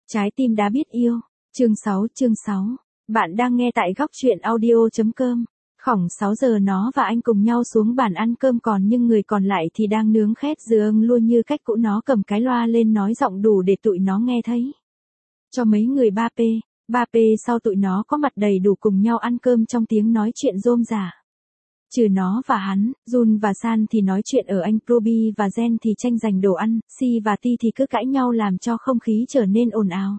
Trái tim đã biết yêu. Chương 6. Bạn đang nghe tại góc truyện audio.com. Khoảng 6 giờ nó và anh cùng nhau xuống bàn ăn cơm, còn nhưng người còn lại thì đang nướng khét dưa luôn như cách cũ. Nó cầm cái loa lên nói giọng đủ để tụi nó nghe thấy. Cho mấy người 3P sau tụi nó có mặt đầy đủ cùng nhau ăn cơm trong tiếng nói chuyện rôm rả. Trừ nó và hắn, Jun và San thì nói chuyện ở anh, Ruby và Jen thì tranh giành đồ ăn, Si và Ti thì cứ cãi nhau làm cho không khí trở nên ồn ào.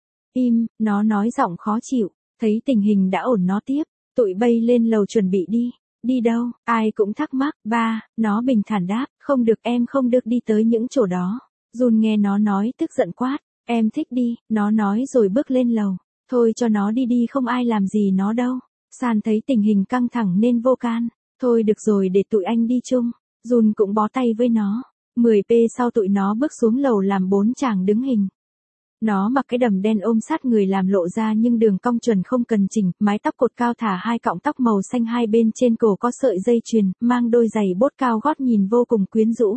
Im, nó nói giọng khó chịu, thấy tình hình đã ổn nó tiếp, tụi bay lên lầu chuẩn bị đi. Đi đâu? Ai cũng thắc mắc. Ba, nó bình thản đáp, không được, em không được đi tới những chỗ đó. Jun nghe nó nói tức giận quát, em thích đi, nó nói rồi bước lên lầu. Thôi cho nó đi đi, không ai làm gì nó đâu. San thấy tình hình căng thẳng nên vô can. Thôi được rồi, để tụi anh đi chung. Jun cũng bó tay với nó. 10p sau tụi nó bước xuống lầu làm 4 chàng đứng hình. Nó mặc cái đầm đen ôm sát người làm lộ ra nhưng đường cong chuẩn không cần chỉnh, mái tóc cột cao thả 2 cọng tóc màu xanh, hai bên trên cổ có sợi dây chuyền, mang đôi giày bốt cao gót nhìn vô cùng quyến rũ.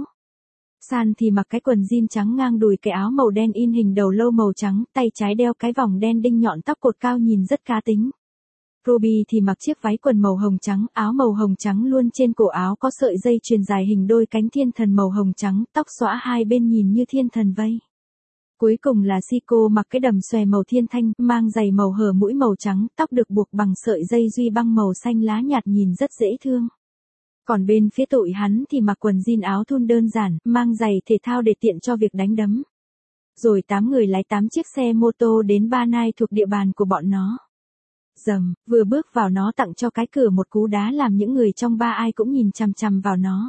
San thì mặc cái quần jean trắng ngang đùi, cái áo màu đen in hình đầu lâu màu trắng, tay trái đeo cái vòng đen đinh nhọn, tóc cột cao nhìn rất cá tính. Ruby thì mặc chiếc váy quần màu hồng trắng, áo màu hồng trắng luôn, trên cổ áo có sợi dây chuyền dài hình đôi cánh thiên thần màu hồng trắng, tóc xõa hai bên nhìn như thiên thần vây. Cuối cùng là Siko mặc cái đầm xòe màu thiên thanh, mang giày màu hở mũi màu trắng, tóc được buộc bằng sợi dây duy băng màu xanh lá nhạt nhìn rất dễ thương. Còn bên phía tụi hắn thì mặc quần jean áo thun đơn giản, mang giày thể thao để tiện cho việc đánh đấm. Rồi 8 người lái 8 chiếc xe mô tô đến Ba Nai thuộc địa bàn của bọn nó. Dầm, vừa bước vào nó tặng cho cái cửa một cú đá làm những người trong ba ai cũng nhìn chằm chằm vào nó.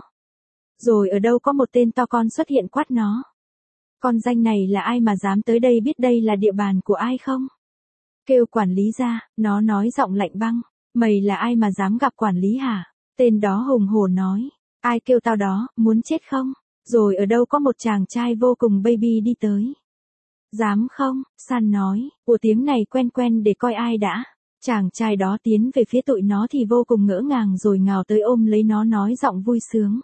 Rồi ở đâu có một tên to con xuất hiện quát nó. Con danh này là ai mà dám tới đây, biết đây là địa bàn của ai không? Kêu quản lý ra, nó nói giọng lạnh băng. Mày là ai mà dám gặp quản lý hả? Tên đó hùng hổ nói. Ai kêu tao đó, muốn chết không? Rồi ở đâu có một chàng trai vô cùng baby đi tới. Dám không? San nói. Ủa tiếng này quen quen, để coi ai đã. Chàng trai đó tiến về phía tụi nó thì vô cùng ngỡ ngàng rồi ngào tới ôm lấy nó nói giọng vui sướng.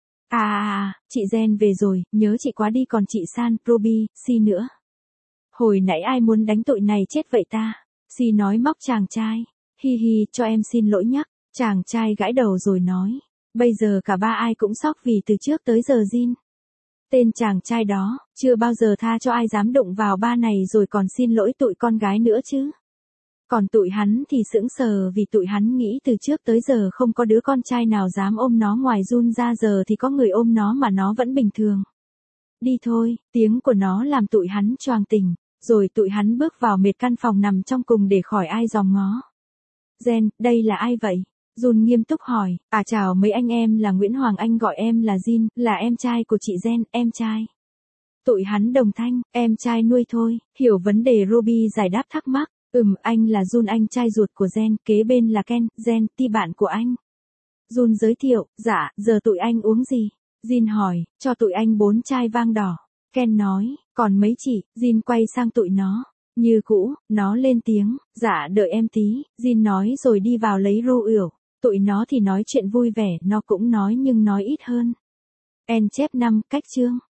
Chị Jen về rồi, nhớ chị quá đi, còn chị San, Ruby, Si nữa. Hồi nãy ai muốn đánh tụi này chết vậy ta? Si nói móc chàng trai. Hi hi, cho em xin lỗi nhắc. Chàng trai gãi đầu rồi nói. Bây giờ cả ba ai cũng sốc vì từ trước tới giờ Jin. Tên chàng trai đó, chưa bao giờ tha cho ai dám đụng vào ba này, rồi còn xin lỗi tụi con gái nữa chứ. Còn tụi hắn thì sững sờ vì tụi hắn nghĩ từ trước tới giờ không có đứa con trai nào dám ôm nó ngoài Jun ra, giờ thì có người ôm nó mà nó vẫn bình thường. Đi thôi, tiếng của nó làm tụi hắn choàng tỉnh, rồi tụi hắn bước vào một căn phòng nằm trong cùng để khỏi ai dòm ngó. Jen, đây là ai vậy? Jun nghiêm túc hỏi. Chào mấy anh, em là Nguyễn Hoàng, anh gọi em là Jin, là em trai của chị Jen, em trai. Tụi hắn đồng thanh, em trai nuôi thôi, hiểu vấn đề. Ruby giải đáp thắc mắc. Anh là Jun, anh trai ruột của Jen, kế bên là Ken, Jen, Ti bạn của anh. Jun giới thiệu, dạ, giờ tụi anh uống gì? Jin hỏi, cho tụi anh 4 chai vang đỏ. Ken nói, còn mấy chị? Jin quay sang tụi nó. Như cũ, nó lên tiếng, dạ đợi em tí, Jin nói rồi đi vào lấy rượu. Tụi nó thì nói chuyện vui vẻ, nó cũng nói nhưng nói ít hơn. N chép 5, cách chương.